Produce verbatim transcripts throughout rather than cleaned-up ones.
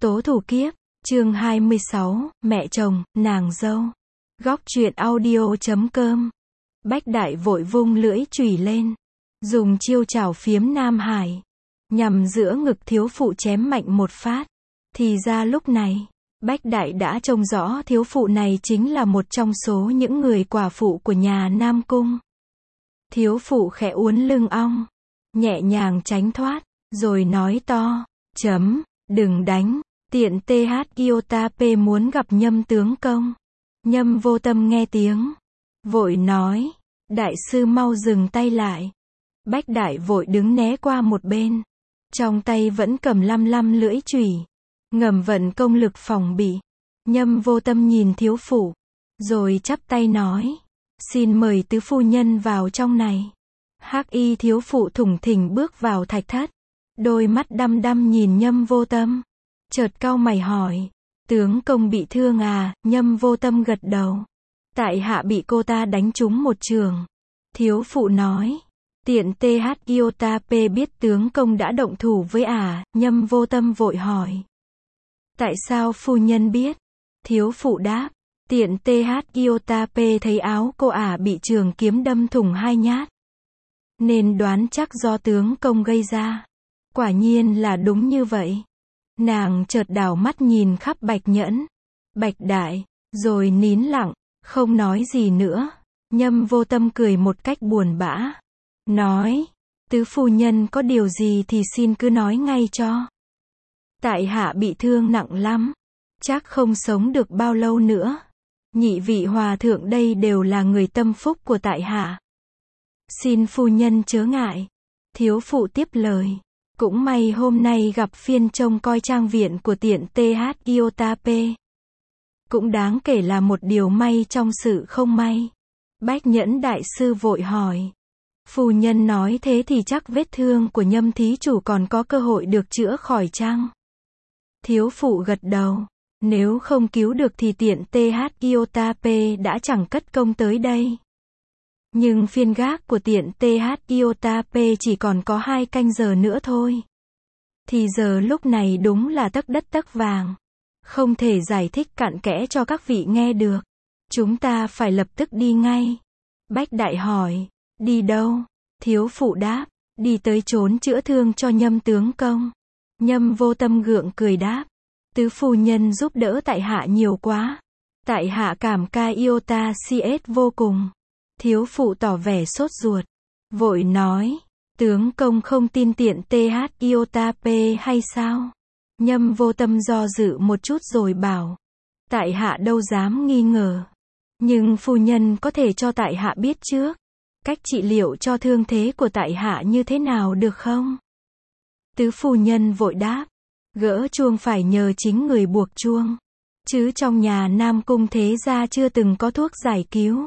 Tố thủ kiếp, chương hai mươi sáu, mẹ chồng, nàng dâu. Góc truyện audio chấm com. Bách Đại vội vung lưỡi chùy lên, dùng chiêu chảo phiếm Nam Hải, nhằm giữa ngực thiếu phụ chém mạnh một phát. Thì ra lúc này, Bách Đại đã trông rõ thiếu phụ này chính là một trong số những người quả phụ của nhà Nam Cung. Thiếu phụ khẽ uốn lưng ong, nhẹ nhàng tránh thoát, rồi nói to, chấm, đừng đánh, tiện th iota p muốn gặp Nhâm tướng công. Nhâm Vô Tâm nghe tiếng, vội nói, đại sư mau dừng tay lại. Bách Đại vội đứng né qua một bên, trong tay vẫn cầm lăm lăm lưỡi chùy, ngầm vận công lực phòng bị. Nhâm Vô Tâm nhìn thiếu phụ, rồi chắp tay nói, xin mời tứ phu nhân vào trong này. Hắc y thiếu phụ thủng thình bước vào thạch thất, đôi mắt đăm đăm nhìn Nhâm Vô Tâm, chợt cau mày hỏi, tướng công bị thương à? Nhâm Vô Tâm gật đầu, tại hạ bị cô ta đánh trúng một trường. Thiếu phụ nói, tiện th iota p biết tướng công đã động thủ với ả. À? Nhâm Vô Tâm vội hỏi, tại sao phu nhân biết? Thiếu phụ đáp, tiện th iota p thấy áo cô ả à bị trường kiếm đâm thủng hai nhát, nên đoán chắc do tướng công gây ra. Quả nhiên là đúng như vậy. Nàng chợt đảo mắt nhìn khắp Bạch Nhẫn, Bạch Đại, rồi nín lặng, không nói gì nữa. Nhâm Vô Tâm cười một cách buồn bã, nói, tứ phu nhân có điều gì thì xin cứ nói ngay cho. Tại hạ bị thương nặng lắm, chắc không sống được bao lâu nữa. Nhị vị hòa thượng đây đều là người tâm phúc của tại hạ, xin phu nhân chớ ngại. Thiếu phụ tiếp lời, cũng may hôm nay gặp phiên trông coi trang viện của tiện th iota p. Cũng đáng kể là một điều may trong sự không may. Bách Nhẫn đại sư vội hỏi, phu nhân nói thế thì chắc vết thương của Nhâm thí chủ còn có cơ hội được chữa khỏi chăng? Thiếu phụ gật đầu, nếu không cứu được thì tiện th iota p đã chẳng cất công tới đây. Nhưng phiên gác của tiện th iota p chỉ còn có hai canh giờ nữa thôi. Thì giờ lúc này đúng là tấc đất tấc vàng, không thể giải thích cặn kẽ cho các vị nghe được. Chúng ta phải lập tức đi ngay. Bách Đại hỏi, đi đâu? Thiếu phụ đáp, đi tới trốn chữa thương cho Nhâm tướng công. Nhâm Vô Tâm gượng cười đáp, tứ phu nhân giúp đỡ tại hạ nhiều quá, tại hạ cảm ca iota cs vô cùng. Thiếu phụ tỏ vẻ sốt ruột, vội nói, tướng công không tin tiện th iota p hay sao? Nhâm Vô Tâm do dự một chút rồi bảo, tại hạ đâu dám nghi ngờ, nhưng phu nhân có thể cho tại hạ biết trước, cách trị liệu cho thương thế của tại hạ như thế nào được không? Tứ phu nhân vội đáp, gỡ chuông phải nhờ chính người buộc chuông, chứ trong nhà Nam Cung thế gia chưa từng có thuốc giải cứu.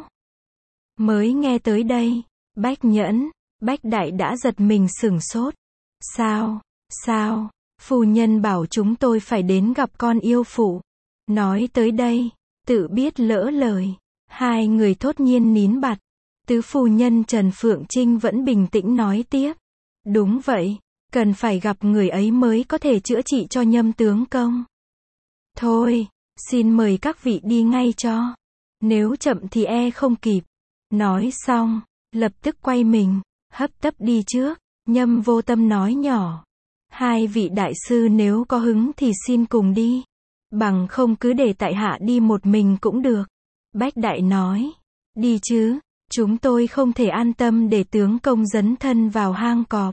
Mới nghe tới đây, Bách Nhẫn, Bách Đại đã giật mình sửng sốt. Sao, sao, phu nhân bảo chúng tôi phải đến gặp con yêu phụ. Nói tới đây, tự biết lỡ lời, hai người thốt nhiên nín bặt. Tứ phu nhân Trần Phượng Trinh vẫn bình tĩnh nói tiếp, đúng vậy, cần phải gặp người ấy mới có thể chữa trị cho Nhâm tướng công. Thôi, xin mời các vị đi ngay cho, nếu chậm thì e không kịp. Nói xong, lập tức quay mình, hấp tấp đi trước. Nhâm Vô Tâm nói nhỏ, hai vị đại sư nếu có hứng thì xin cùng đi, bằng không cứ để tại hạ đi một mình cũng được. Bách Đại nói, đi chứ, chúng tôi không thể an tâm để tướng công dấn thân vào hang cọp.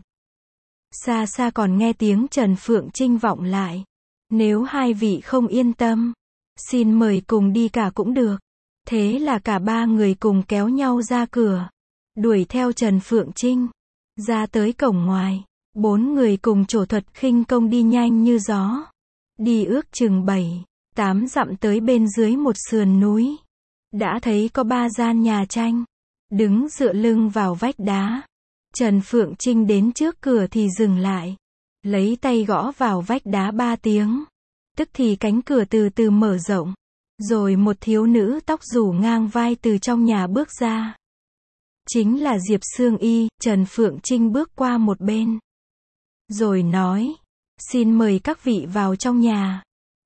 Xa xa còn nghe tiếng Trần Phượng Trinh vọng lại, nếu hai vị không yên tâm, xin mời cùng đi cả cũng được. Thế là cả ba người cùng kéo nhau ra cửa, đuổi theo Trần Phượng Trinh, ra tới cổng ngoài. Bốn người cùng trổ thuật khinh công đi nhanh như gió, đi ước chừng bảy, tám dặm tới bên dưới một sườn núi. Đã thấy có ba gian nhà tranh, đứng dựa lưng vào vách đá. Trần Phượng Trinh đến trước cửa thì dừng lại, lấy tay gõ vào vách đá ba tiếng. Tức thì cánh cửa từ từ mở rộng. Rồi một thiếu nữ tóc rủ ngang vai từ trong nhà bước ra. Chính là Diệp Sương Y. Trần Phượng Trinh bước qua một bên, rồi nói, xin mời các vị vào trong nhà.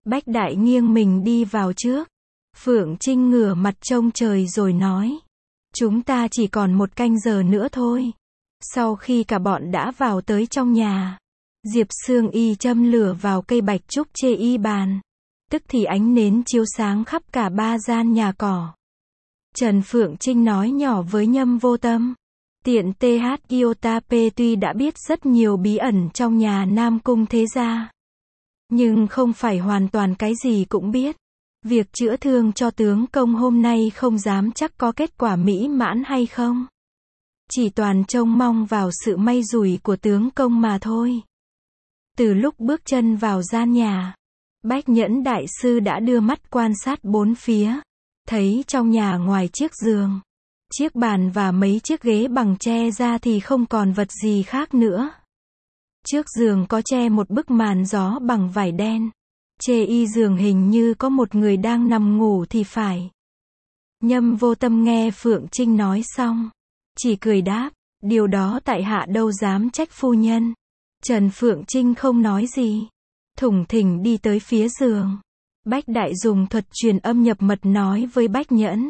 Bách Đại nghiêng mình đi vào trước. Phượng Trinh ngửa mặt trông trời rồi nói. Chúng ta chỉ còn một canh giờ nữa thôi. Sau khi cả bọn đã vào tới trong nhà, Diệp Sương Y châm lửa vào cây bạch trúc chê y bàn. Tức thì ánh nến chiếu sáng khắp cả ba gian nhà cỏ. Trần Phượng Trinh nói nhỏ với Nhâm Vô Tâm. Tiện tê hát Iota P tuy đã biết rất nhiều bí ẩn trong nhà Nam Cung thế gia, nhưng không phải hoàn toàn cái gì cũng biết. Việc chữa thương cho tướng công hôm nay không dám chắc có kết quả mỹ mãn hay không. Chỉ toàn trông mong vào sự may rủi của tướng công mà thôi. Từ lúc bước chân vào gian nhà, Bách Nhẫn đại sư đã đưa mắt quan sát bốn phía. Thấy trong nhà ngoài chiếc giường, chiếc bàn và mấy chiếc ghế bằng tre ra thì không còn vật gì khác nữa. Trước giường có che một bức màn gió bằng vải đen. Chê y giường hình như có một người đang nằm ngủ thì phải. Nhâm Vô Tâm nghe Phượng Trinh nói xong, chỉ cười đáp, điều đó tại hạ đâu dám trách phu nhân. Trần Phượng Trinh không nói gì, thủng thỉnh đi tới phía giường. Bách Đại dùng thuật truyền âm nhập mật nói với Bách Nhẫn.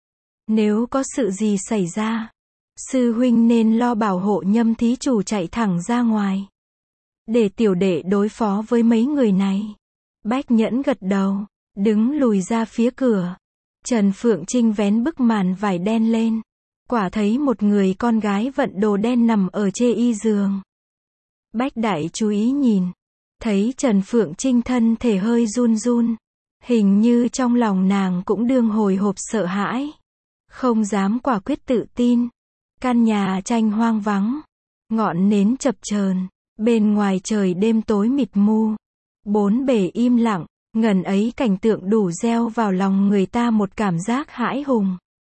Nếu có sự gì xảy ra, sư huynh nên lo bảo hộ Nhâm thí chủ chạy thẳng ra ngoài, để tiểu đệ đối phó với mấy người này. Bách Nhẫn gật đầu, đứng lùi ra phía cửa. Trần Phượng Trinh vén bức màn vải đen lên. Quả thấy một người con gái vận đồ đen nằm ở chê y giường. Bách Đại chú ý nhìn, thấy Trần Phượng Trinh thân thể hơi run run. Hình như trong lòng nàng cũng đương hồi hộp sợ hãi. Không dám quả quyết tự tin. Căn nhà tranh hoang vắng. Ngọn nến chập chờn. Bên ngoài trời đêm tối mịt mu. Bốn bề im lặng. Ngần ấy cảnh tượng đủ gieo vào lòng người ta một cảm giác hãi hùng.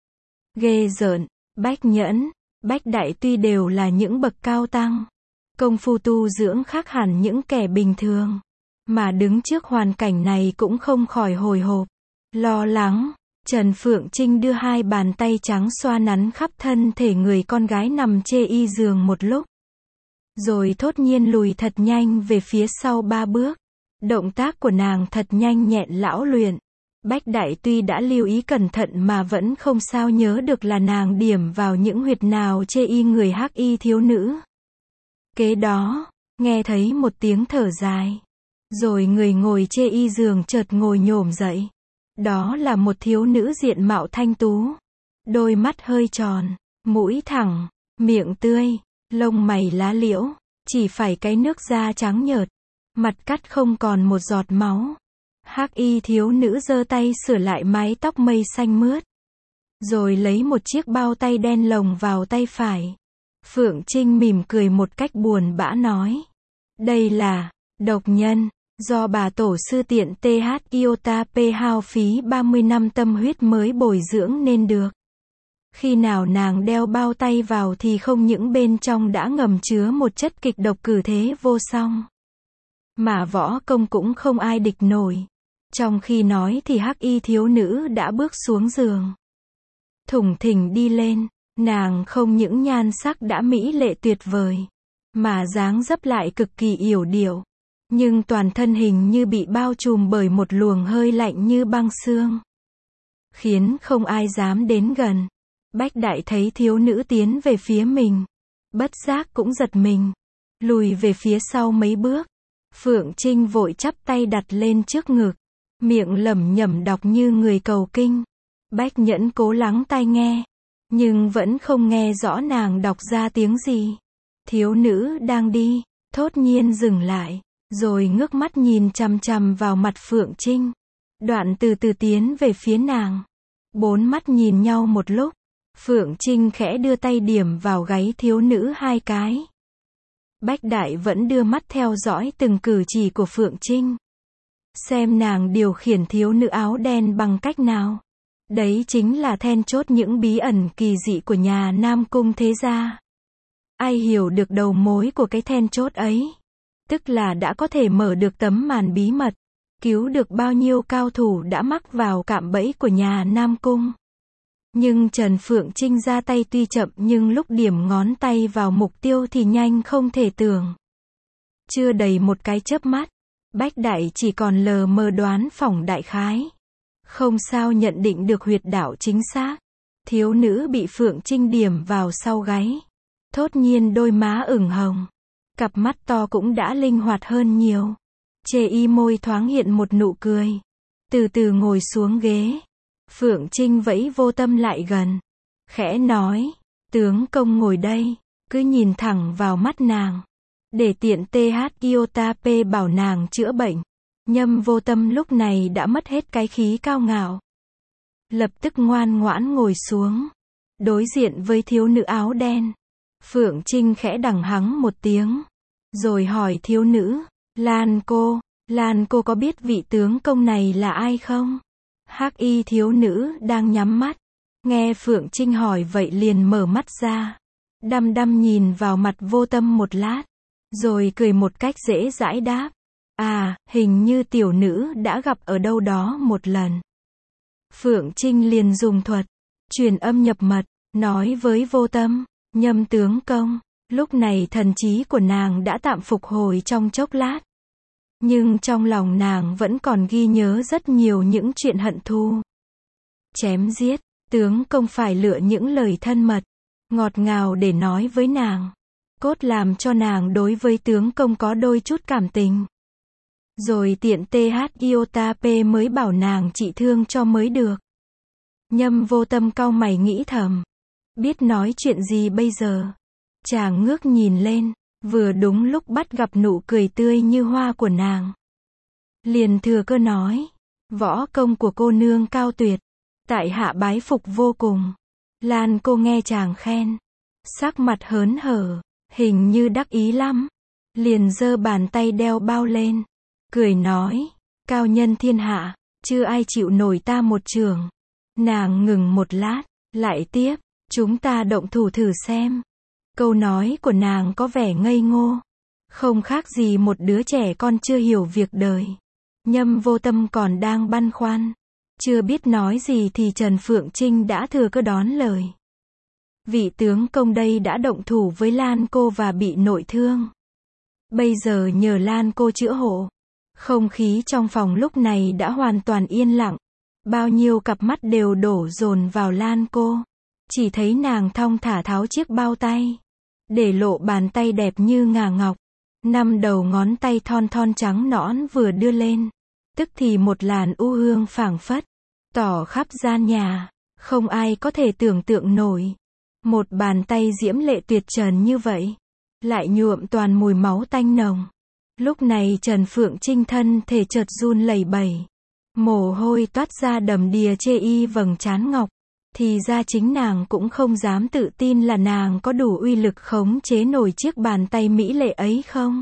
Ghê rợn. Bách Nhẫn, Bách Đại tuy đều là những bậc cao tăng. Công phu tu dưỡng khác hẳn những kẻ bình thường. Mà đứng trước hoàn cảnh này cũng không khỏi hồi hộp, lo lắng. Trần Phượng Trinh đưa hai bàn tay trắng xoa nắn khắp thân thể người con gái nằm chê y giường một lúc. Rồi thốt nhiên lùi thật nhanh về phía sau ba bước. Động tác của nàng thật nhanh nhẹn lão luyện. Bách Đại tuy đã lưu ý cẩn thận mà vẫn không sao nhớ được là nàng điểm vào những huyệt nào chê y người hắc y thiếu nữ. Kế đó, nghe thấy một tiếng thở dài. Rồi người ngồi chê y giường chợt ngồi nhổm dậy. Đó là một thiếu nữ diện mạo thanh tú. Đôi mắt hơi tròn, mũi thẳng, miệng tươi, lông mày lá liễu, chỉ phải cái nước da trắng nhợt. Mặt cắt không còn một giọt máu. Hắc y thiếu nữ giơ tay sửa lại mái tóc mây xanh mướt. Rồi lấy một chiếc bao tay đen lồng vào tay phải. Phượng Trinh mỉm cười một cách buồn bã nói. Đây là độc nhân, do bà tổ sư tiện tê hát Iota P hao phí ba mươi năm tâm huyết mới bồi dưỡng nên được. Khi nào nàng đeo bao tay vào thì không những bên trong đã ngầm chứa một chất kịch độc cử thế vô song, mà võ công cũng không ai địch nổi. Trong khi nói thì hắc y thiếu nữ đã bước xuống giường. Thủng thỉnh đi lên, nàng không những nhan sắc đã mỹ lệ tuyệt vời, mà dáng dấp lại cực kỳ yểu điệu. Nhưng toàn thân hình như bị bao trùm bởi một luồng hơi lạnh như băng xương, khiến không ai dám đến gần. Bách Đại thấy thiếu nữ tiến về phía mình, bất giác cũng giật mình, lùi về phía sau mấy bước. Phượng Trinh vội chắp tay đặt lên trước ngực, miệng lẩm nhẩm đọc như người cầu kinh. Bách Nhẫn cố lắng tai nghe, nhưng vẫn không nghe rõ nàng đọc ra tiếng gì. Thiếu nữ đang đi, thốt nhiên dừng lại, rồi ngước mắt nhìn chằm chằm vào mặt Phượng Trinh. Đoạn từ từ tiến về phía nàng. Bốn mắt nhìn nhau một lúc, Phượng Trinh khẽ đưa tay điểm vào gáy thiếu nữ hai cái. Bách Đại vẫn đưa mắt theo dõi từng cử chỉ của Phượng Trinh, xem nàng điều khiển thiếu nữ áo đen bằng cách nào. Đấy chính là then chốt những bí ẩn kỳ dị của nhà Nam Cung thế gia. Ai hiểu được đầu mối của cái then chốt ấy, tức là đã có thể mở được tấm màn bí mật, cứu được bao nhiêu cao thủ đã mắc vào cạm bẫy của nhà Nam Cung. Nhưng Trần Phượng Trinh ra tay tuy chậm nhưng lúc điểm ngón tay vào mục tiêu thì nhanh không thể tưởng. Chưa đầy một cái chớp mắt, Bách Đại chỉ còn lờ mờ đoán phỏng đại khái. Không sao nhận định được huyệt đạo chính xác. Thiếu nữ bị Phượng Trinh điểm vào sau gáy. Thốt nhiên đôi má ửng hồng. Cặp mắt to cũng đã linh hoạt hơn nhiều. Chê y môi thoáng hiện một nụ cười. Từ từ ngồi xuống ghế. Phượng Trinh vẫy Vô Tâm lại gần. Khẽ nói, tướng công ngồi đây. Cứ nhìn thẳng vào mắt nàng. Để tiện tê hát iota p bảo nàng chữa bệnh. Nhâm Vô Tâm lúc này đã mất hết cái khí cao ngạo. Lập tức ngoan ngoãn ngồi xuống. Đối diện với thiếu nữ áo đen. Phượng Trinh khẽ đằng hắng một tiếng. Rồi hỏi thiếu nữ, Lan cô, Lan cô có biết vị tướng công này là ai không? Hắc y thiếu nữ đang nhắm mắt. Nghe Phượng Trinh hỏi vậy liền mở mắt ra. Đăm đăm nhìn vào mặt Vô Tâm một lát. Rồi cười một cách dễ dãi đáp. À, hình như tiểu nữ đã gặp ở đâu đó một lần. Phượng Trinh liền dùng thuật, truyền âm nhập mật, nói với Vô Tâm, Nhâm tướng công. Lúc này thần trí của nàng đã tạm phục hồi trong chốc lát. Nhưng trong lòng nàng vẫn còn ghi nhớ rất nhiều những chuyện hận thù. Chém giết, tướng công phải lựa những lời thân mật, ngọt ngào để nói với nàng. Cốt làm cho nàng đối với tướng công có đôi chút cảm tình. Rồi tiện tê hát iota p mới bảo nàng trị thương cho mới được. Nhâm Vô Tâm cau mày nghĩ thầm. Biết nói chuyện gì bây giờ? Chàng ngước nhìn lên, vừa đúng lúc bắt gặp nụ cười tươi như hoa của nàng. Liền thừa cơ nói, võ công của cô nương cao tuyệt, tại hạ bái phục vô cùng. Lan cô nghe chàng khen, sắc mặt hớn hở, hình như đắc ý lắm. Liền giơ bàn tay đeo bao lên, cười nói, cao nhân thiên hạ, chưa ai chịu nổi ta một chưởng. Nàng ngừng một lát, lại tiếp, chúng ta động thủ thử xem. Câu nói của nàng có vẻ ngây ngô, không khác gì một đứa trẻ con chưa hiểu việc đời. Nhâm Vô Tâm còn đang băn khoăn, chưa biết nói gì thì Trần Phượng Trinh đã thừa cơ đón lời. Vị tướng công đây đã động thủ với Lan cô và bị nội thương. Bây giờ nhờ Lan cô chữa hộ. Không khí trong phòng lúc này đã hoàn toàn yên lặng. Bao nhiêu cặp mắt đều đổ dồn vào Lan cô. Chỉ thấy nàng thong thả tháo chiếc bao tay. Để lộ bàn tay đẹp như ngà ngọc. Năm đầu ngón tay thon thon trắng nõn vừa đưa lên. Tức thì một làn u hương phảng phất. Tỏ khắp gian nhà. Không ai có thể tưởng tượng nổi. Một bàn tay diễm lệ tuyệt trần như vậy. Lại nhuộm toàn mùi máu tanh nồng. Lúc này Trần Phượng Trinh thân thể chợt run lẩy bẩy. Mồ hôi toát ra đầm đìa chê y vầng trán ngọc. Thì ra chính nàng cũng không dám tự tin là nàng có đủ uy lực khống chế nổi chiếc bàn tay mỹ lệ ấy không.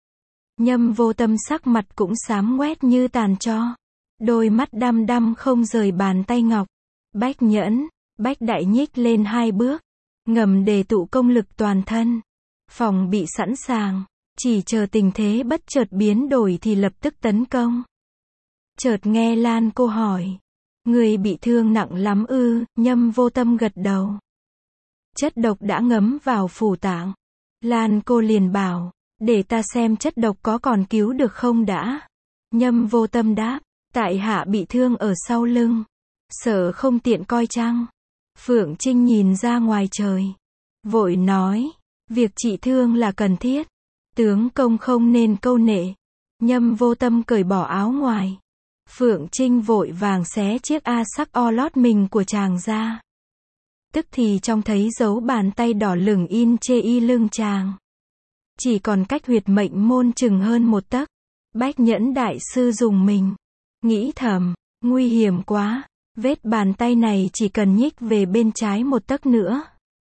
Nhâm Vô Tâm sắc mặt cũng xám ngoét như tàn tro. Đôi mắt đăm đăm không rời bàn tay ngọc. Bách Nhẫn, Bách Đại nhích lên hai bước. Ngầm đề tụ công lực toàn thân. Phòng bị sẵn sàng. Chỉ chờ tình thế bất chợt biến đổi thì lập tức tấn công. Chợt nghe Lan cô hỏi. Người bị thương nặng lắm ư? Nhâm Vô Tâm gật đầu. Chất độc đã ngấm vào phủ tạng. Lan cô liền bảo. Để ta xem chất độc có còn cứu được không đã. Nhâm Vô Tâm đáp. Tại hạ bị thương ở sau lưng. Sợ không tiện coi chăng. Phượng Trinh nhìn ra ngoài trời. Vội nói. Việc trị thương là cần thiết. Tướng công không nên câu nệ. Nhâm Vô Tâm cởi bỏ áo ngoài. Phượng Trinh vội vàng xé chiếc a sắc o lót mình của chàng ra. Tức thì trông thấy dấu bàn tay đỏ lửng in chê y lưng chàng. Chỉ còn cách huyệt mệnh môn chừng hơn một tấc. Bách Nhẫn đại sư dùng mình. Nghĩ thầm, nguy hiểm quá. Vết bàn tay này chỉ cần nhích về bên trái một tấc nữa.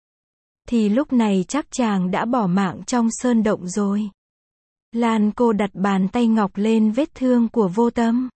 Thì lúc này chắc chàng đã bỏ mạng trong sơn động rồi. Lan cô đặt bàn tay ngọc lên vết thương của Vô Tâm.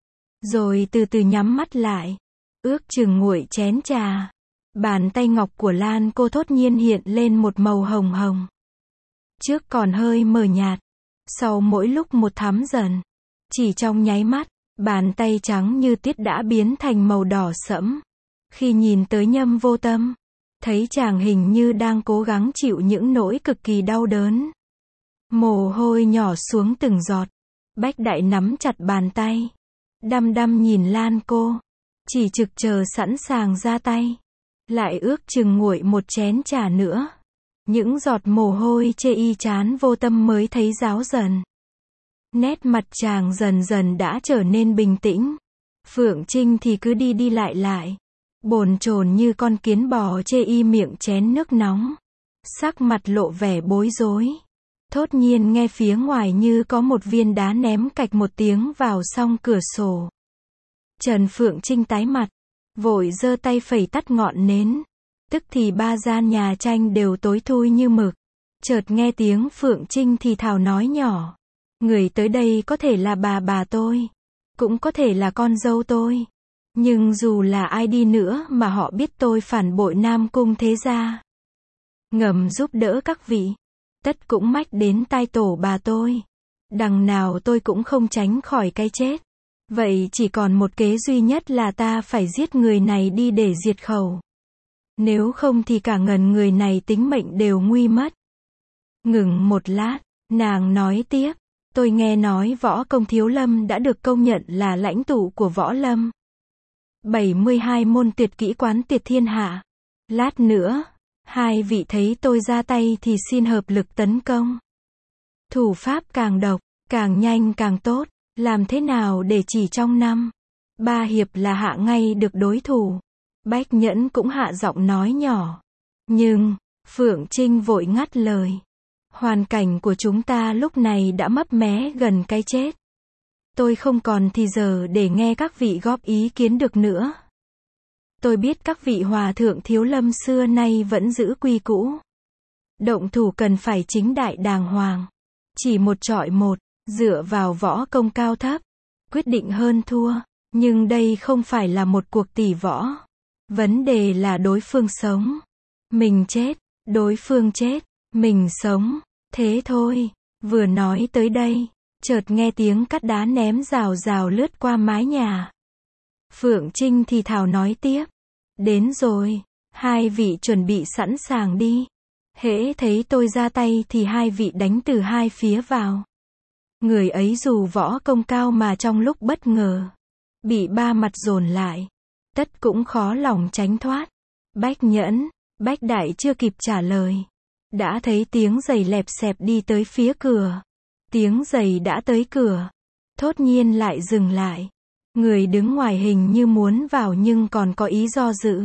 Rồi từ từ nhắm mắt lại. Ước chừng nguội chén trà. Bàn tay ngọc của Lan cô thốt nhiên hiện lên một màu hồng hồng. Trước còn hơi mờ nhạt. Sau mỗi lúc một thắm dần. Chỉ trong nháy mắt, bàn tay trắng như tiết đã biến thành màu đỏ sẫm. Khi nhìn tới Nhâm Vô Tâm, thấy chàng hình như đang cố gắng chịu những nỗi cực kỳ đau đớn. Mồ hôi nhỏ xuống từng giọt. Bách Đại nắm chặt bàn tay. Đăm đăm nhìn Lan cô. Chỉ trực chờ sẵn sàng ra tay. Lại ước chừng nguội một chén trà nữa. Những giọt mồ hôi chê y chán vô tâm mới thấy ráo dần. Nét mặt chàng dần dần đã trở nên bình tĩnh. Phượng Trinh thì cứ đi đi lại lại. Bồn chồn như con kiến bò chê y miệng chén nước nóng. Sắc mặt lộ vẻ bối rối. Thốt nhiên nghe phía ngoài như có một viên đá ném cạch một tiếng vào song cửa sổ. Trần Phượng Trinh tái mặt. Vội giơ tay phẩy tắt ngọn nến. Tức thì ba gian nhà tranh đều tối thui như mực. Chợt nghe tiếng Phượng Trinh thì thào nói nhỏ. Người tới đây có thể là bà bà tôi. Cũng có thể là con dâu tôi. Nhưng dù là ai đi nữa mà họ biết tôi phản bội Nam Cung thế gia. Ngầm giúp đỡ các vị. Tất cũng mách đến tai tổ bà tôi. Đằng nào tôi cũng không tránh khỏi cái chết. Vậy chỉ còn một kế duy nhất là ta phải giết người này đi để diệt khẩu. Nếu không thì cả ngần người này tính mệnh đều nguy mất. Ngừng một lát, nàng nói tiếp. Tôi nghe nói võ công Thiếu Lâm đã được công nhận là lãnh tụ của võ lâm. bảy mươi hai môn tuyệt kỹ quán tiệt thiên hạ. Lát nữa, hai vị thấy tôi ra tay thì xin hợp lực tấn công. Thủ pháp càng độc, càng nhanh càng tốt. Làm thế nào để chỉ trong năm, ba hiệp là hạ ngay được đối thủ. Bách Nhẫn cũng hạ giọng nói nhỏ. Nhưng, Phượng Trinh vội ngắt lời. Hoàn cảnh của chúng ta lúc này đã mấp mé gần cái chết. Tôi không còn thì giờ để nghe các vị góp ý kiến được nữa. Tôi biết các vị hòa thượng Thiếu Lâm xưa nay vẫn giữ quy cũ. Động thủ cần phải chính đại đàng hoàng. Chỉ một chọi một, dựa vào võ công cao thấp, quyết định hơn thua. Nhưng đây không phải là một cuộc tỷ võ. Vấn đề là đối phương sống. Mình chết, đối phương chết, mình sống. Thế thôi. Vừa nói tới đây, chợt nghe tiếng cắt đá ném rào rào lướt qua mái nhà. Phượng Trinh thì thào nói tiếp. Đến rồi. Hai vị chuẩn bị sẵn sàng đi. Hễ thấy tôi ra tay thì hai vị đánh từ hai phía vào. Người ấy dù võ công cao mà trong lúc bất ngờ, bị ba mặt dồn lại, tất cũng khó lòng tránh thoát. Bách Nhẫn, Bách Đại chưa kịp trả lời. Đã thấy tiếng giày lẹp xẹp đi tới phía cửa. Tiếng giày đã tới cửa. Thốt nhiên lại dừng lại. Người đứng ngoài hình như muốn vào nhưng còn có ý do dự.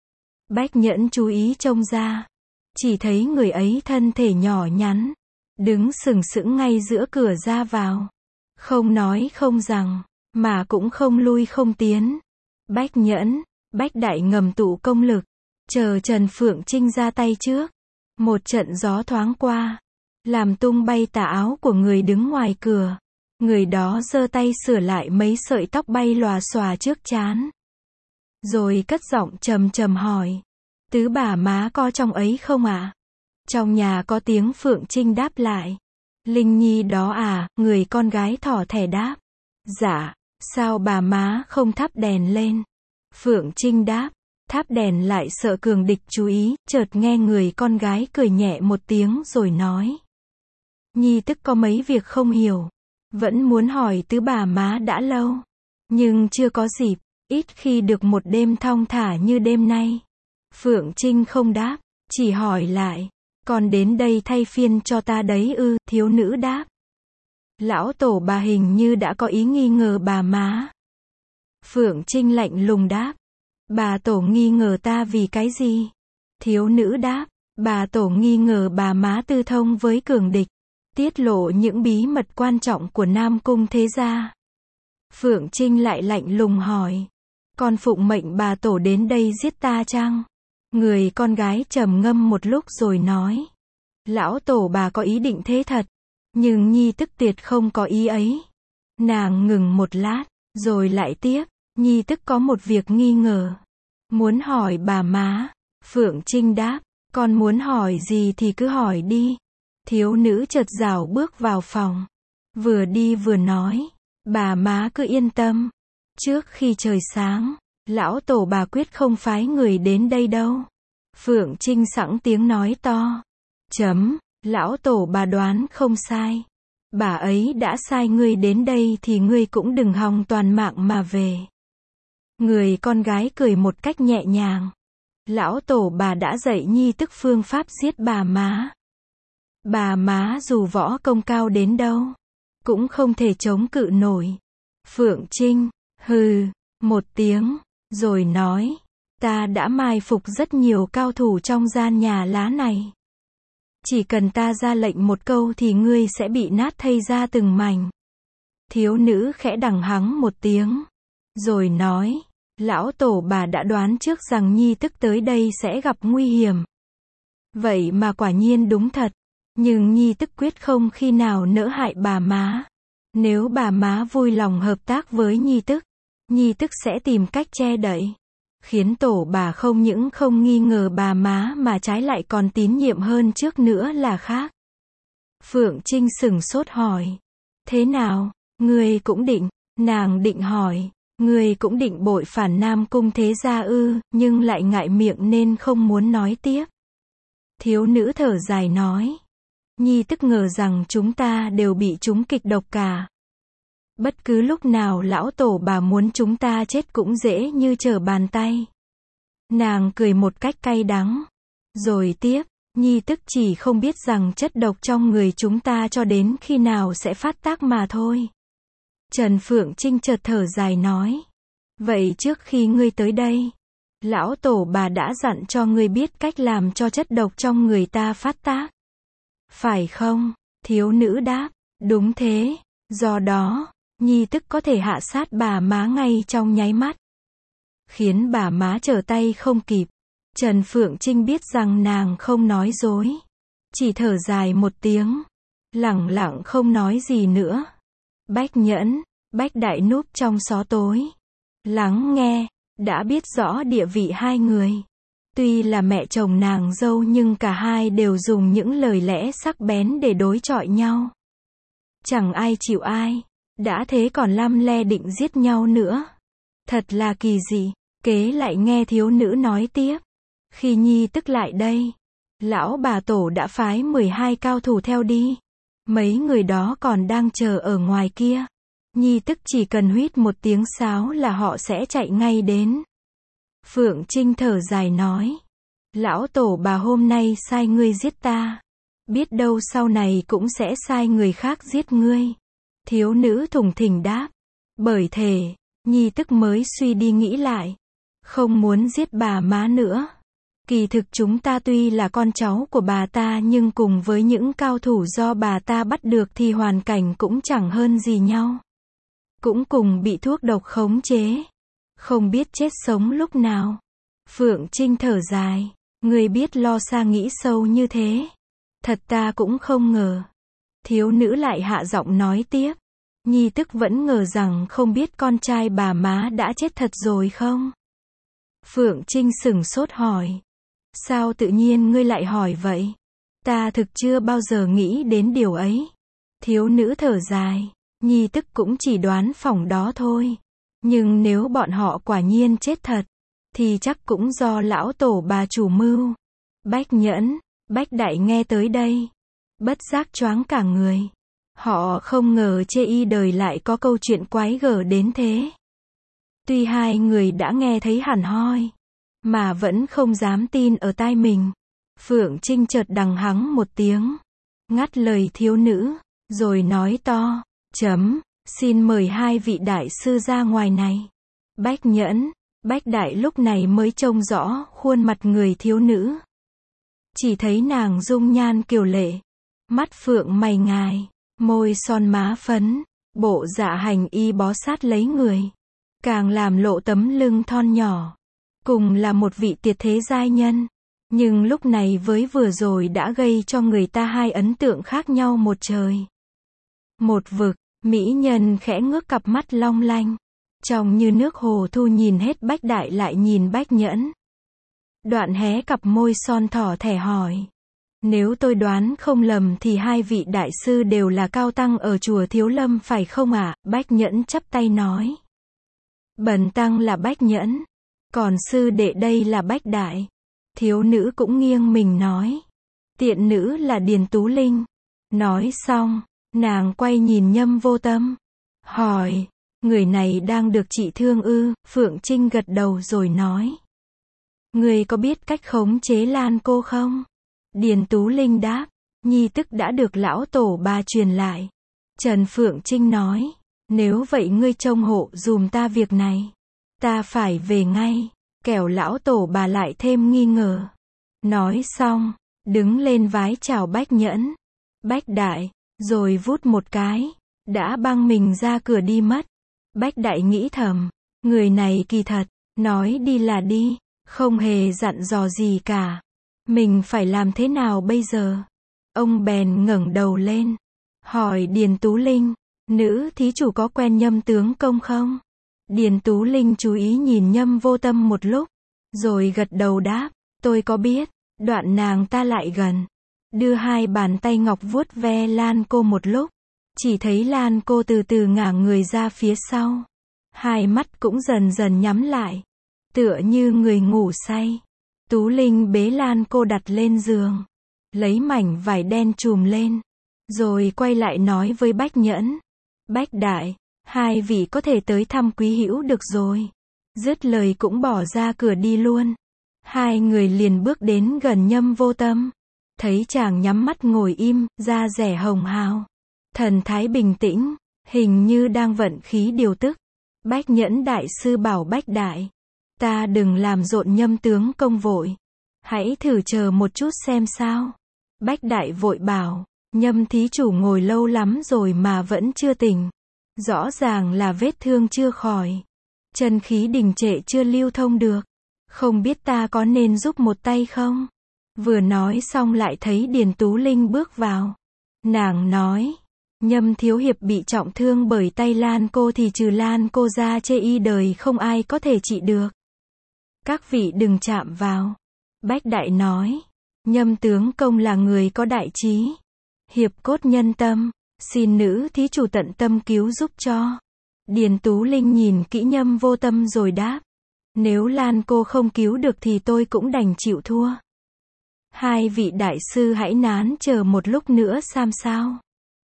Bách Nhẫn chú ý trông ra. Chỉ thấy người ấy thân thể nhỏ nhắn. Đứng sừng sững ngay giữa cửa ra vào. Không nói không rằng, mà cũng không lui không tiến. Bách Nhẫn, Bách Đại ngầm tụ công lực. Chờ Trần Phượng Trinh ra tay trước. Một trận gió thoáng qua. Làm tung bay tà áo của người đứng ngoài cửa. Người đó giơ tay sửa lại mấy sợi tóc bay lòa xòa trước trán. Rồi cất giọng trầm trầm hỏi. Tứ bà má có trong ấy không ạ? À? Trong nhà có tiếng Phượng Trinh đáp lại. Linh Nhi đó à, người con gái thỏ thẻ đáp. Dạ, sao bà má không thắp đèn lên? Phượng Trinh đáp. Thắp đèn lại sợ cường địch chú ý, chợt nghe người con gái cười nhẹ một tiếng rồi nói. Nhi tức có mấy việc không hiểu. Vẫn muốn hỏi tứ bà má đã lâu. Nhưng chưa có dịp, ít khi được một đêm thong thả như đêm nay. Phượng Trinh không đáp, chỉ hỏi lại. Còn đến đây thay phiên cho ta đấy ư, thiếu nữ đáp. Lão tổ bà hình như đã có ý nghi ngờ bà má. Phượng Trinh lạnh lùng đáp. Bà tổ nghi ngờ ta vì cái gì? Thiếu nữ đáp. Bà tổ nghi ngờ bà má tư thông với cường địch. Tiết lộ những bí mật quan trọng của Nam Cung thế gia. Phượng Trinh lại lạnh lùng hỏi. Con phụng mệnh bà tổ đến đây giết ta chăng? Người con gái trầm ngâm một lúc rồi nói. Lão tổ bà có ý định thế thật. Nhưng Nhi tức tuyệt không có ý ấy. Nàng ngừng một lát, rồi lại tiếp. Nhi tức có một việc nghi ngờ. Muốn hỏi bà má. Phượng Trinh đáp. Con muốn hỏi gì thì cứ hỏi đi. Thiếu nữ chợt rảo bước vào phòng. Vừa đi vừa nói. Bà má cứ yên tâm. Trước khi trời sáng, lão tổ bà quyết không phái người đến đây đâu. Phượng Trinh sẵn tiếng nói to. Chấm, lão tổ bà đoán không sai. Bà ấy đã sai ngươi đến đây thì ngươi cũng đừng hòng toàn mạng mà về. Người con gái cười một cách nhẹ nhàng. Lão tổ bà đã dạy nhi tức phương pháp giết bà má. Bà má dù võ công cao đến đâu, cũng không thể chống cự nổi. Phượng Trinh, hừ, một tiếng, rồi nói, ta đã mai phục rất nhiều cao thủ trong gian nhà lá này. Chỉ cần ta ra lệnh một câu thì ngươi sẽ bị nát thây ra từng mảnh. Thiếu nữ khẽ đằng hắng một tiếng, rồi nói, lão tổ bà đã đoán trước rằng nhi tức tới đây sẽ gặp nguy hiểm. Vậy mà quả nhiên đúng thật. Nhưng nhi tức quyết không khi nào nỡ hại bà má. Nếu bà má vui lòng hợp tác với nhi tức, nhi tức sẽ tìm cách che đậy, khiến tổ bà không những không nghi ngờ bà má mà trái lại còn tín nhiệm hơn trước nữa là khác. Phượng Trinh sửng sốt hỏi, thế nào, ngươi cũng định, nàng định hỏi, ngươi cũng định bội phản Nam Cung thế gia ư, nhưng lại ngại miệng nên không muốn nói tiếp. Thiếu nữ thở dài nói, nhi tức ngờ rằng chúng ta đều bị trúng kịch độc cả. Bất cứ lúc nào lão tổ bà muốn chúng ta chết cũng dễ như trở bàn tay. Nàng cười một cách cay đắng. Rồi tiếp, nhi tức chỉ không biết rằng chất độc trong người chúng ta cho đến khi nào sẽ phát tác mà thôi. Trần Phượng Trinh chợt thở dài nói. Vậy trước khi ngươi tới đây, lão tổ bà đã dặn cho ngươi biết cách làm cho chất độc trong người ta phát tác. Phải không? Thiếu nữ đáp, đúng thế, do đó, nhi tức có thể hạ sát bà má ngay trong nháy mắt. Khiến bà má trở tay không kịp. Trần Phượng Trinh biết rằng nàng không nói dối. Chỉ thở dài một tiếng. Lẳng lặng không nói gì nữa. Bách Nhẫn, Bách Đại núp trong xó tối. Lắng nghe, đã biết rõ địa vị hai người. Tuy là mẹ chồng nàng dâu nhưng cả hai đều dùng những lời lẽ sắc bén để đối chọi nhau. Chẳng ai chịu ai. Đã thế còn lăm le định giết nhau nữa. Thật là kỳ dị. Kế lại nghe thiếu nữ nói tiếp. Khi nhi tức lại đây, lão bà tổ đã phái mười hai cao thủ theo đi. Mấy người đó còn đang chờ ở ngoài kia. Nhi tức chỉ cần huýt một tiếng sáo là họ sẽ chạy ngay đến. Phượng Trinh thở dài nói. Lão tổ bà hôm nay sai ngươi giết ta. Biết đâu sau này cũng sẽ sai người khác giết ngươi. Thiếu nữ thùng thình đáp. Bởi thế, nhi tức mới suy đi nghĩ lại. Không muốn giết bà má nữa. Kỳ thực chúng ta tuy là con cháu của bà ta nhưng cùng với những cao thủ do bà ta bắt được thì hoàn cảnh cũng chẳng hơn gì nhau. Cũng cùng bị thuốc độc khống chế. Không biết chết sống lúc nào. Phượng Trinh thở dài. Người biết lo xa nghĩ sâu như thế. Thật ta cũng không ngờ. Thiếu nữ lại hạ giọng nói tiếp. Nhi tức vẫn ngờ rằng không biết con trai bà má đã chết thật rồi không? Phượng Trinh sửng sốt hỏi. Sao tự nhiên ngươi lại hỏi vậy? Ta thực chưa bao giờ nghĩ đến điều ấy. Thiếu nữ thở dài. Nhi tức cũng chỉ đoán phỏng đó thôi. Nhưng nếu bọn họ quả nhiên chết thật, thì chắc cũng do lão tổ bà chủ mưu. Bách Nhẫn, Bách Đại nghe tới đây. Bất giác choáng cả người. Họ không ngờ chê y đời lại có câu chuyện quái gở đến thế. Tuy hai người đã nghe thấy hẳn hoi, mà vẫn không dám tin ở tai mình. Phượng Trinh chợt đằng hắng một tiếng, ngắt lời thiếu nữ, rồi nói to, chấm, xin mời hai vị đại sư ra ngoài này. Bách Nhẫn, Bách Đại lúc này mới trông rõ khuôn mặt người thiếu nữ. Chỉ thấy nàng dung nhan kiều lệ, mắt phượng mày ngài, môi son má phấn, bộ dạ hành y bó sát lấy người. Càng làm lộ tấm lưng thon nhỏ. Cùng là một vị tuyệt thế giai nhân. Nhưng lúc này với vừa rồi đã gây cho người ta hai ấn tượng khác nhau một trời. Một vực, mỹ nhân khẽ ngước cặp mắt long lanh. Trông như nước hồ thu nhìn hết Bách Đại lại nhìn Bách Nhẫn. Đoạn hé cặp môi son thỏ thẻ hỏi. Nếu tôi đoán không lầm thì hai vị đại sư đều là cao tăng ở chùa Thiếu Lâm phải không ạ? À? Bách Nhẫn chắp tay nói. Bần tăng là Bách Nhẫn. Còn sư đệ đây là Bách Đại. Thiếu nữ cũng nghiêng mình nói. Tiện nữ là Điền Tú Linh. Nói xong, Nàng quay nhìn Nhâm Vô Tâm, hỏi, người này đang được trị thương ư? Phượng Trinh gật đầu rồi nói, người có biết cách khống chế Lan cô không? Điền Tú Linh đáp, nhi tức đã được lão tổ bà truyền lại. Trần Phượng Trinh nói, nếu vậy ngươi trông hộ dùm ta việc này. Ta phải về ngay, kẻo lão tổ bà lại thêm nghi ngờ. Nói xong, đứng lên vái chào Bách Nhẫn, Bách Đại, rồi vút một cái, đã băng mình ra cửa đi mất. Bách Đại nghĩ thầm, người này kỳ thật, nói đi là đi, không hề dặn dò gì cả. Mình phải làm thế nào bây giờ? Ông bèn ngẩng đầu lên, hỏi Điền Tú Linh, nữ thí chủ có quen Nhâm tướng công không? Điền Tú Linh chú ý nhìn Nhâm Vô Tâm một lúc, rồi gật đầu đáp, tôi có biết. Đoạn nàng ta lại gần, đưa hai bàn tay ngọc vuốt ve Lan cô một lúc, chỉ thấy Lan cô từ từ ngả người ra phía sau, hai mắt cũng dần dần nhắm lại, tựa như người ngủ say. Tú Linh bế Lan cô đặt lên giường, lấy mảnh vải đen trùm lên, rồi quay lại nói với Bách Nhẫn, Bách Đại, hai vị có thể tới thăm quý hữu được rồi. Dứt lời cũng bỏ ra cửa đi luôn. Hai người liền bước đến gần Nhâm Vô Tâm, thấy chàng nhắm mắt ngồi im, da dẻ hồng hào, thần thái bình tĩnh, hình như đang vận khí điều tức. Bách Nhẫn đại sư bảo Bách Đại, ta đừng làm rộn Nhâm tướng công vội, hãy thử chờ một chút xem sao. Bách Đại vội bảo, Nhâm thí chủ ngồi lâu lắm rồi mà vẫn chưa tỉnh, rõ ràng là vết thương chưa khỏi, chân khí đình trệ chưa lưu thông được. Không biết ta có nên giúp một tay không? Vừa nói xong lại thấy Điền Tú Linh bước vào. Nàng nói, Nhâm thiếu hiệp bị trọng thương bởi tay Lan cô thì trừ Lan cô ra chê y đời không ai có thể trị được. Các vị đừng chạm vào. Bách Đại nói, Nhâm tướng công là người có đại trí, hiệp cốt nhân tâm, xin nữ thí chủ tận tâm cứu giúp cho. Điền Tú Linh nhìn kỹ Nhâm Vô Tâm rồi đáp, nếu Lan cô không cứu được thì tôi cũng đành chịu thua. Hai vị đại sư hãy nán chờ một lúc nữa xem sao.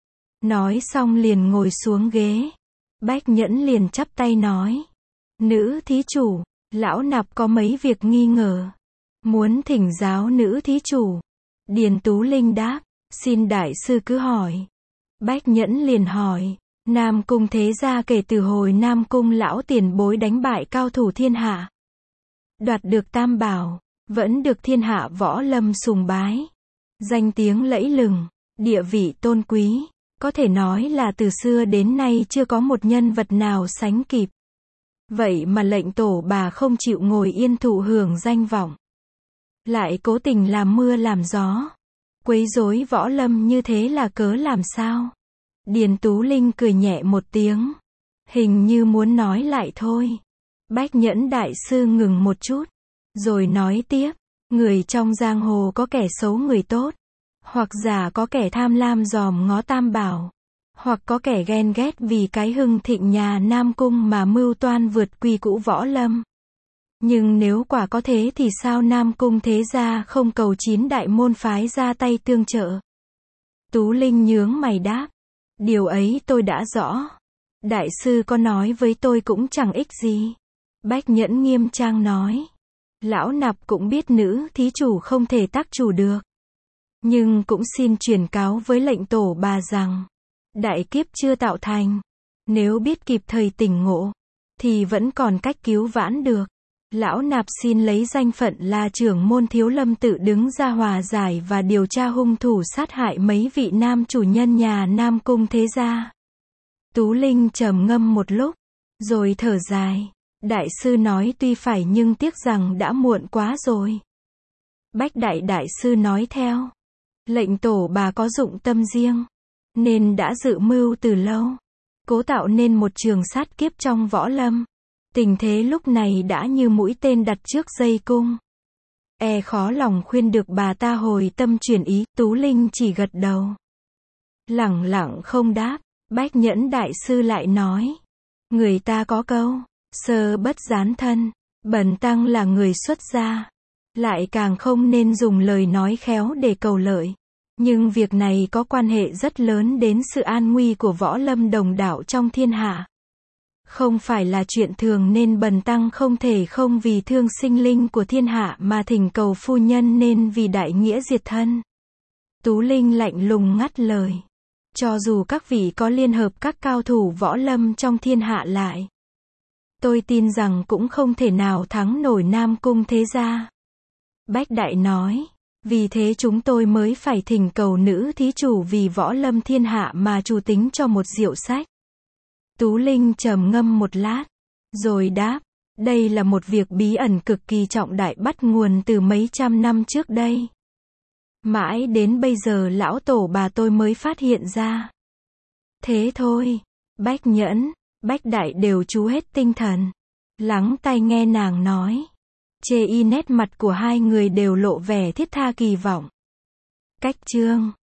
Nói xong liền ngồi xuống ghế. Bách Nhẫn liền chắp tay nói, nữ thí chủ, lão nạp có mấy việc nghi ngờ, muốn thỉnh giáo nữ thí chủ. Điền Tú Linh đáp, xin đại sư cứ hỏi. Bách Nhẫn liền hỏi, Nam Cung thế gia kể từ hồi Nam Cung lão tiền bối đánh bại cao thủ thiên hạ, đoạt được tam bảo, vẫn được thiên hạ võ lâm sùng bái, danh tiếng lẫy lừng, địa vị tôn quý, có thể nói là từ xưa đến nay chưa có một nhân vật nào sánh kịp. Vậy mà lệnh tổ bà không chịu ngồi yên thụ hưởng danh vọng, lại cố tình làm mưa làm gió, quấy rối võ lâm như thế là cớ làm sao? Điền Tú Linh cười nhẹ một tiếng, hình như muốn nói lại thôi. Bách Nhẫn đại sư ngừng một chút, rồi nói tiếp, người trong giang hồ có kẻ xấu người tốt, hoặc giả có kẻ tham lam dòm ngó tam bảo, hoặc có kẻ ghen ghét vì cái hưng thịnh nhà Nam Cung mà mưu toan vượt quy củ võ lâm. Nhưng nếu quả có thế thì sao Nam Cung thế gia không cầu chín đại môn phái ra tay tương trợ? Tú Linh nhướng mày đáp, điều ấy tôi đã rõ. Đại sư có nói với tôi cũng chẳng ích gì. Bách Nhẫn nghiêm trang nói, lão nạp cũng biết nữ thí chủ không thể tác chủ được, nhưng cũng xin truyền cáo với lệnh tổ bà rằng, đại kiếp chưa tạo thành, nếu biết kịp thời tỉnh ngộ, thì vẫn còn cách cứu vãn được. Lão nạp xin lấy danh phận là trưởng môn Thiếu Lâm tự đứng ra hòa giải và điều tra hung thủ sát hại mấy vị nam chủ nhân nhà Nam Cung thế gia. Tú Linh trầm ngâm một lúc, rồi thở dài. Đại sư nói tuy phải nhưng tiếc rằng đã muộn quá rồi. Bách Đại đại sư nói theo, lệnh tổ bà có dụng tâm riêng, nên đã dự mưu từ lâu, cố tạo nên một trường sát kiếp trong võ lâm. Tình thế lúc này đã như mũi tên đặt trước dây cung, e khó lòng khuyên được bà ta hồi tâm chuyển ý. Tú Linh chỉ gật đầu, lẳng lặng không đáp. Bách Nhẫn đại sư lại nói, người ta có câu, sơ bất gián thân, bần tăng là người xuất gia, lại càng không nên dùng lời nói khéo để cầu lợi. Nhưng việc này có quan hệ rất lớn đến sự an nguy của võ lâm đồng đạo trong thiên hạ. Không phải là chuyện thường nên bần tăng không thể không vì thương sinh linh của thiên hạ mà thỉnh cầu phu nhân nên vì đại nghĩa diệt thân. Tú Linh lạnh lùng ngắt lời. Cho dù các vị có liên hợp các cao thủ võ lâm trong thiên hạ lại, tôi tin rằng cũng không thể nào thắng nổi Nam Cung thế gia. Bách Đại nói. Vì thế chúng tôi mới phải thỉnh cầu nữ thí chủ vì võ lâm thiên hạ mà chủ tính cho một diệu sách. Tú Linh trầm ngâm một lát, rồi đáp, đây là một việc bí ẩn cực kỳ trọng đại bắt nguồn từ mấy trăm năm trước đây. Mãi đến bây giờ lão tổ bà tôi mới phát hiện ra. Thế thôi, Bách Nhẫn, Bách Đại đều chú hết tinh thần, lắng tai nghe nàng nói. Chê y nét mặt của hai người đều lộ vẻ thiết tha kỳ vọng. Cách chương